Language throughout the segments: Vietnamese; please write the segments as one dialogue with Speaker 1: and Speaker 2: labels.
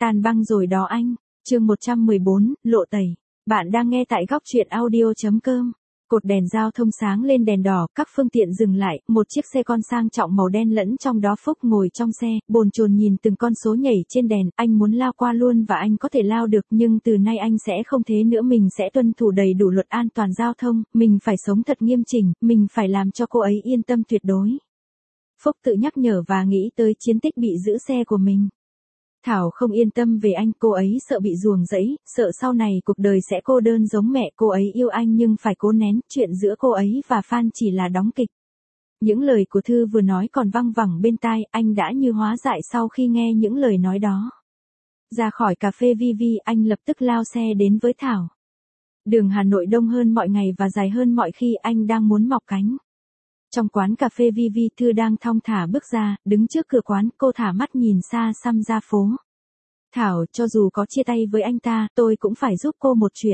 Speaker 1: Tan băng rồi đó anh. Chương 114, lộ tẩy. Bạn đang nghe tại góc truyện audio.com. Cột đèn giao thông sáng lên đèn đỏ, các phương tiện dừng lại, một chiếc xe con sang trọng màu đen lẫn trong đó. Phúc ngồi trong xe, bồn chồn nhìn từng con số nhảy trên đèn, anh muốn lao qua luôn và anh có thể lao được, nhưng từ nay anh sẽ không thế nữa, mình sẽ tuân thủ đầy đủ luật an toàn giao thông, mình phải sống thật nghiêm chỉnh, mình phải làm cho cô ấy yên tâm tuyệt đối. Phúc tự nhắc nhở và nghĩ tới chiến tích bị giữ xe của mình. Thảo không yên tâm về anh, cô ấy sợ bị ruồng rẫy, sợ sau này cuộc đời sẽ cô đơn giống mẹ, cô ấy yêu anh nhưng phải cố nén, chuyện giữa cô ấy và Phan chỉ là đóng kịch. Những lời của Thư vừa nói còn văng vẳng bên tai, anh đã như hóa dại sau khi nghe những lời nói đó. Ra khỏi cà phê Vivi, anh lập tức lao xe đến với Thảo. Đường Hà Nội đông hơn mọi ngày và dài hơn mọi khi, anh đang muốn mọc cánh. Trong quán cà phê Vivi, Thư đang thong thả bước ra, đứng trước cửa quán, cô thả mắt nhìn xa xăm ra phố. Thảo, cho dù có chia tay với anh ta, tôi cũng phải giúp cô một chuyện.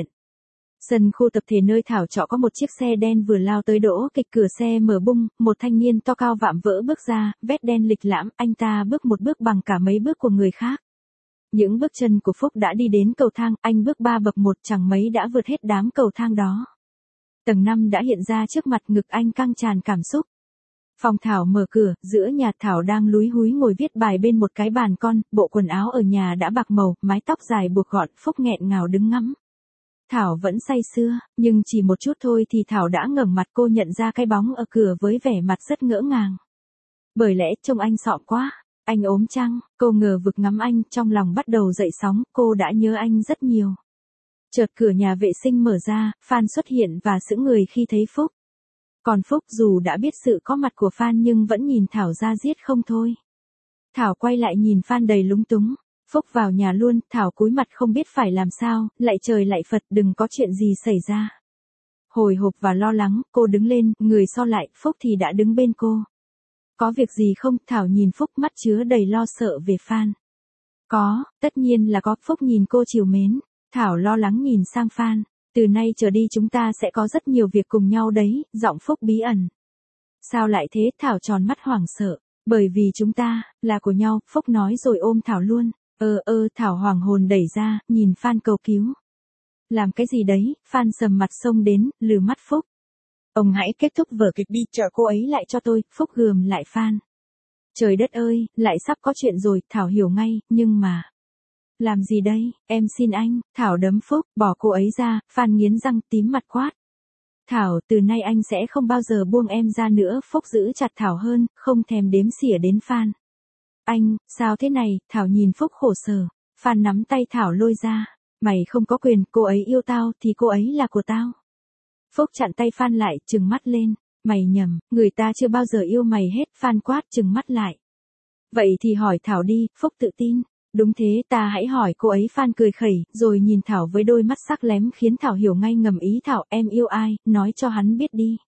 Speaker 1: Sân khu tập thể nơi Thảo trọ có một chiếc xe đen vừa lao tới đỗ kịch, cửa xe mở bung, một thanh niên to cao vạm vỡ bước ra, vest đen lịch lãm, anh ta bước một bước bằng cả mấy bước của người khác. Những bước chân của Phúc đã đi đến cầu thang, anh bước 3 bậc một, chẳng mấy đã vượt hết đám cầu thang đó. Tầng 5 đã hiện ra trước mặt, ngực anh căng tràn cảm xúc. Phòng Thảo mở cửa, giữa nhà Thảo đang lúi húi ngồi viết bài bên một cái bàn con, bộ quần áo ở nhà đã bạc màu, mái tóc dài buộc gọn, Phúc nghẹn ngào đứng ngắm. Thảo vẫn say sưa, nhưng chỉ một chút thôi thì Thảo đã ngẩng mặt, cô nhận ra cái bóng ở cửa với vẻ mặt rất ngỡ ngàng. Bởi lẽ trông anh xọm quá, anh ốm chăng? Cô ngờ vực ngắm anh, trong lòng bắt đầu dậy sóng, cô đã nhớ anh rất nhiều. Chợt cửa nhà vệ sinh mở ra, Phan xuất hiện và sững người khi thấy Phúc. Còn Phúc dù đã biết sự có mặt của Phan nhưng vẫn nhìn Thảo ra giết không thôi. Thảo quay lại nhìn Phan đầy lúng túng. Phúc vào nhà luôn, Thảo cúi mặt không biết phải làm sao, lạy trời lạy Phật, đừng có chuyện gì xảy ra. Hồi hộp và lo lắng, cô đứng lên, người so lại, Phúc thì đã đứng bên cô. Có việc gì không? Thảo nhìn Phúc, mắt chứa đầy lo sợ về Phan. Có, tất nhiên là có. Phúc nhìn cô trìu mến. Thảo lo lắng nhìn sang Phan. Từ nay trở đi chúng ta sẽ có rất nhiều việc cùng nhau đấy, giọng Phúc bí ẩn. Sao lại thế? Thảo tròn mắt hoảng sợ. Bởi vì chúng ta, là của nhau, Phúc nói rồi ôm Thảo luôn. Thảo hoàng hồn đẩy ra, nhìn Phan cầu cứu. Làm cái gì đấy? Phan sầm mặt xông đến, lừ mắt Phúc. Ông hãy kết thúc vở kịch đi, chờ cô ấy lại cho tôi, Phúc gườm lại Phan. Trời đất ơi, lại sắp có chuyện rồi, Thảo hiểu ngay, nhưng mà... Làm gì đây, em xin anh, Thảo đấm Phúc, bỏ cô ấy ra, Phan nghiến răng tím mặt quát. Thảo, từ nay anh sẽ không bao giờ buông em ra nữa, Phúc giữ chặt Thảo hơn, không thèm đếm xỉa đến Phan. Anh, sao thế này? Thảo nhìn Phúc khổ sở. Phan nắm tay Thảo lôi ra. Mày không có quyền, cô ấy yêu tao thì cô ấy là của tao. Phúc chặn tay Phan lại, trừng mắt lên. Mày nhầm, người ta chưa bao giờ yêu mày hết, Phan quát trừng mắt lại. Vậy thì hỏi Thảo đi, Phúc tự tin. Đúng thế, ta hãy hỏi cô ấy. Phan cười khẩy, rồi nhìn Thảo với đôi mắt sắc lém khiến Thảo hiểu ngay ngầm ý Thảo. Em yêu ai, nói cho hắn biết đi.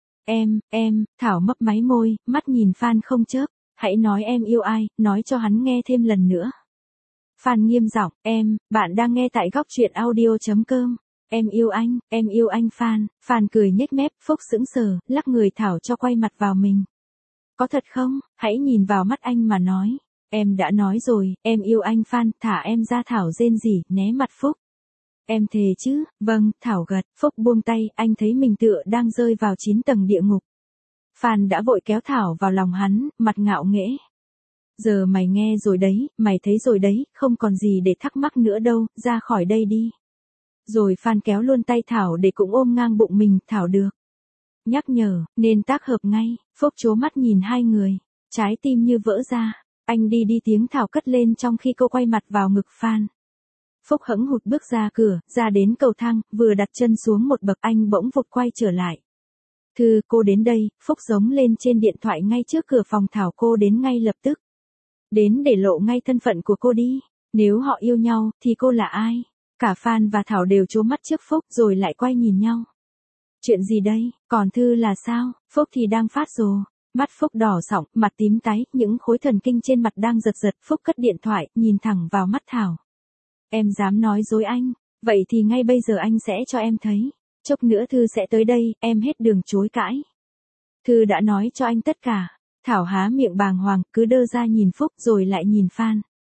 Speaker 1: Em, Thảo mấp máy môi, mắt nhìn Phan không chớp. Hãy nói em yêu ai, nói cho hắn nghe thêm lần nữa. Phan nghiêm giọng, bạn đang nghe tại góc truyện audio.com. Em yêu anh Phan. Phan cười nhếch mép, Phúc sững sờ, lắc người Thảo cho quay mặt vào mình. Có thật không? Hãy nhìn vào mắt anh mà nói. Em đã nói rồi, em yêu anh Phan, thả em ra. Thảo rên rỉ, né mặt Phúc. Em thề chứ? Vâng, Thảo gật. Phúc buông tay, anh thấy mình tựa đang rơi vào 9 tầng địa ngục. Phan đã vội kéo Thảo vào lòng hắn, mặt ngạo nghễ. Giờ mày nghe rồi đấy, mày thấy rồi đấy, không còn gì để thắc mắc nữa đâu, ra khỏi đây đi. Rồi Phan kéo luôn tay Thảo để cũng ôm ngang bụng mình, Thảo được. Nhắc nhở, nên tác hợp ngay. Phúc trố mắt nhìn hai người, trái tim như vỡ ra. Anh đi đi, tiếng Thảo cất lên trong khi cô quay mặt vào ngực Phan. Phúc hẫng hụt bước ra cửa, ra đến cầu thang, vừa đặt chân xuống một bậc anh bỗng vụt quay trở lại. Thư, cô đến đây, Phúc giống lên trên điện thoại ngay trước cửa phòng Thảo, cô đến ngay lập tức. Đến để lộ ngay thân phận của cô đi. Nếu họ yêu nhau, thì cô là ai? Cả Phan và Thảo đều trố mắt trước Phúc rồi lại quay nhìn nhau. Chuyện gì đây? Còn Thư là sao? Phúc thì đang phát rồ. Mắt Phúc đỏ sọng, mặt tím tái, những khối thần kinh trên mặt đang giật giật. Phúc cất điện thoại, nhìn thẳng vào mắt Thảo. Em dám nói dối anh? Vậy thì ngay bây giờ anh sẽ cho em thấy. Chốc nữa Thư sẽ tới đây, em hết đường chối cãi. Thư đã nói cho anh tất cả. Thảo há miệng bàng hoàng, cứ đơ ra nhìn Phúc rồi lại nhìn Phan.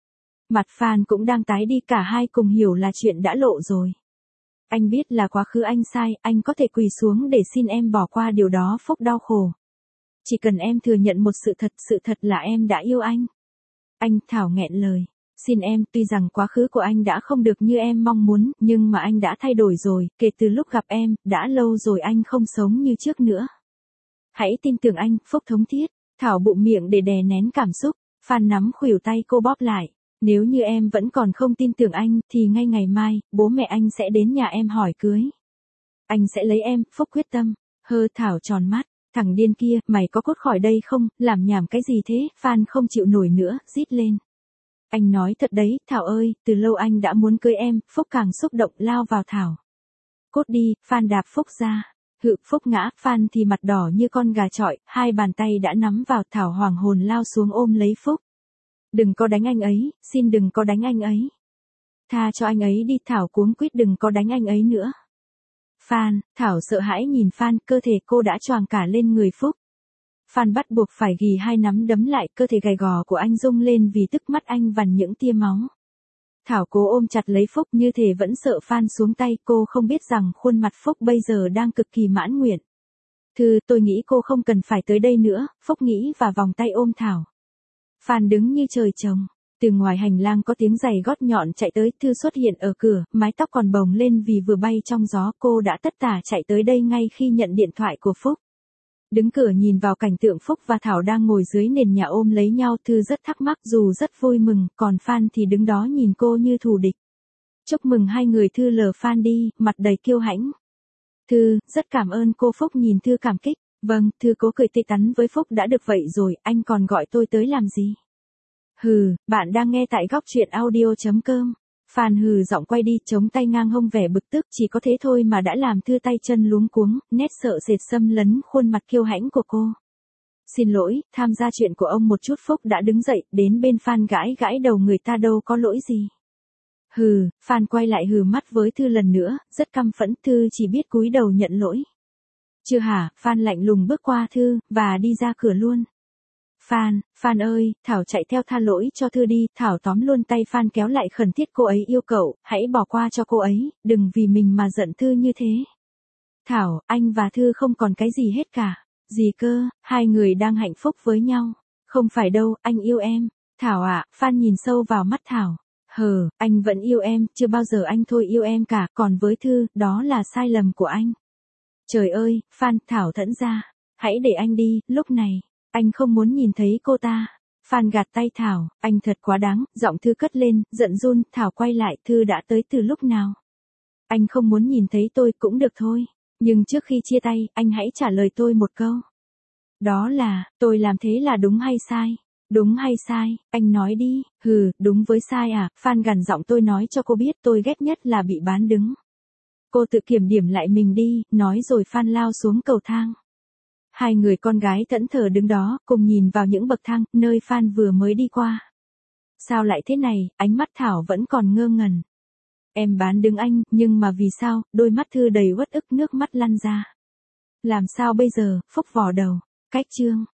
Speaker 1: Mặt Phan cũng đang tái đi, cả hai cùng hiểu là chuyện đã lộ rồi. Anh biết là quá khứ anh sai, anh có thể quỳ xuống để xin em bỏ qua điều đó. Phúc đau khổ. Chỉ cần em thừa nhận một sự thật là em đã yêu anh. Anh, Thảo nghẹn lời. Xin em, tuy rằng quá khứ của anh đã không được như em mong muốn, nhưng mà anh đã thay đổi rồi, kể từ lúc gặp em, đã lâu rồi anh không sống như trước nữa. Hãy tin tưởng anh, Phúc thống thiết. Thảo bụng miệng để đè nén cảm xúc. Phan nắm khuỷu tay cô bóp lại. Nếu như em vẫn còn không tin tưởng anh, thì ngay ngày mai, bố mẹ anh sẽ đến nhà em hỏi cưới. Anh sẽ lấy em, Phúc quyết tâm. Thảo tròn mắt. Thằng điên kia, mày có cút khỏi đây không, làm nhảm cái gì thế? Phan không chịu nổi nữa, rít lên. Anh nói thật đấy, Thảo ơi, từ lâu anh đã muốn cưới em. Phúc càng xúc động lao vào Thảo. Cút đi, Phan đạp Phúc ra. Phúc ngã, Phan thì mặt đỏ như con gà chọi, hai bàn tay đã nắm vào. Thảo hoàng hồn lao xuống ôm lấy Phúc. Đừng có đánh anh ấy, xin đừng có đánh anh ấy. Tha cho anh ấy đi. Thảo cuống quýt, đừng có đánh anh ấy nữa. Phan, Thảo sợ hãi nhìn Phan, cơ thể cô đã choàng cả lên người Phúc. Phan bắt buộc phải ghì hai nắm đấm lại, cơ thể gầy gò của anh rung lên vì tức, mắt anh vằn những tia máu. Thảo cố ôm chặt lấy Phúc như thể vẫn sợ Phan xuống tay. Cô không biết rằng khuôn mặt Phúc bây giờ đang cực kỳ mãn nguyện. Tôi nghĩ cô không cần phải tới đây nữa, Phúc nghĩ và vòng tay ôm Thảo. Phan đứng như trời trồng. Từ ngoài hành lang có tiếng giày gót nhọn chạy tới. Thư xuất hiện ở cửa, mái tóc còn bồng lên vì vừa bay trong gió. Cô đã tất tả chạy tới đây ngay khi nhận điện thoại của Phúc. Đứng cửa nhìn vào cảnh tượng Phúc và Thảo đang ngồi dưới nền nhà ôm lấy nhau. Thư rất thắc mắc dù rất vui mừng, còn Phan thì đứng đó nhìn cô như thù địch. Chúc mừng hai người. Thư lờ Phan đi, mặt đầy kiêu hãnh. Thư, rất cảm ơn cô. Phúc nhìn Thư cảm kích. Vâng, Thư cố cười tươi tắn với Phúc. Đã được vậy rồi, anh còn gọi tôi tới làm gì? Bạn đang nghe tại góc truyện audio.com. Phan giọng quay đi, chống tay ngang hông vẻ bực tức. Chỉ có thế thôi mà đã làm Thư tay chân luống cuống, nét sợ sệt xâm lấn khuôn mặt kiêu hãnh của cô. Xin lỗi, tham gia chuyện của ông một chút. Phúc đã đứng dậy, đến bên Phan gãi gãi đầu. Người ta đâu có lỗi gì. Phan quay lại mắt với Thư lần nữa, rất căm phẫn. Thư chỉ biết cúi đầu nhận lỗi. Chưa hả? Phan lạnh lùng bước qua Thư, và đi ra cửa luôn. Phan ơi, Thảo chạy theo tha lỗi cho Thư đi. Thảo tóm luôn tay Phan kéo lại khẩn thiết. Cô ấy yêu cậu, hãy bỏ qua cho cô ấy, đừng vì mình mà giận Thư như thế. Thảo, anh và Thư không còn cái gì hết cả. Gì cơ, hai người đang hạnh phúc với nhau. Không phải đâu, anh yêu em. Thảo ạ, Phan nhìn sâu vào mắt Thảo. Anh vẫn yêu em, chưa bao giờ anh thôi yêu em cả, còn với Thư, đó là sai lầm của anh. Trời ơi, Phan, Thảo thẫn ra. Hãy để anh đi, lúc này. Anh không muốn nhìn thấy cô ta. Phan gạt tay Thảo, anh thật quá đáng. Giọng Thư cất lên, giận run. Thảo quay lại. Thư đã tới từ lúc nào? Anh không muốn nhìn thấy tôi cũng được thôi. Nhưng trước khi chia tay, anh hãy trả lời tôi một câu. Đó là, tôi làm thế là đúng hay sai? Đúng hay sai, anh nói đi. Đúng với sai à? Phan gằn giọng. Tôi nói cho cô biết, tôi ghét nhất là bị bán đứng. Cô tự kiểm điểm lại mình đi. Nói rồi Phan lao xuống cầu thang. Hai người con gái thẫn thờ đứng đó, cùng nhìn vào những bậc thang, nơi Phan vừa mới đi qua. Sao lại thế này? Ánh mắt Thảo vẫn còn ngơ ngẩn. Em bán đứng anh, nhưng mà vì sao? Đôi mắt Thư đầy uất ức, nước mắt lăn ra. Làm sao bây giờ? Phúc vò đầu. Cách chương.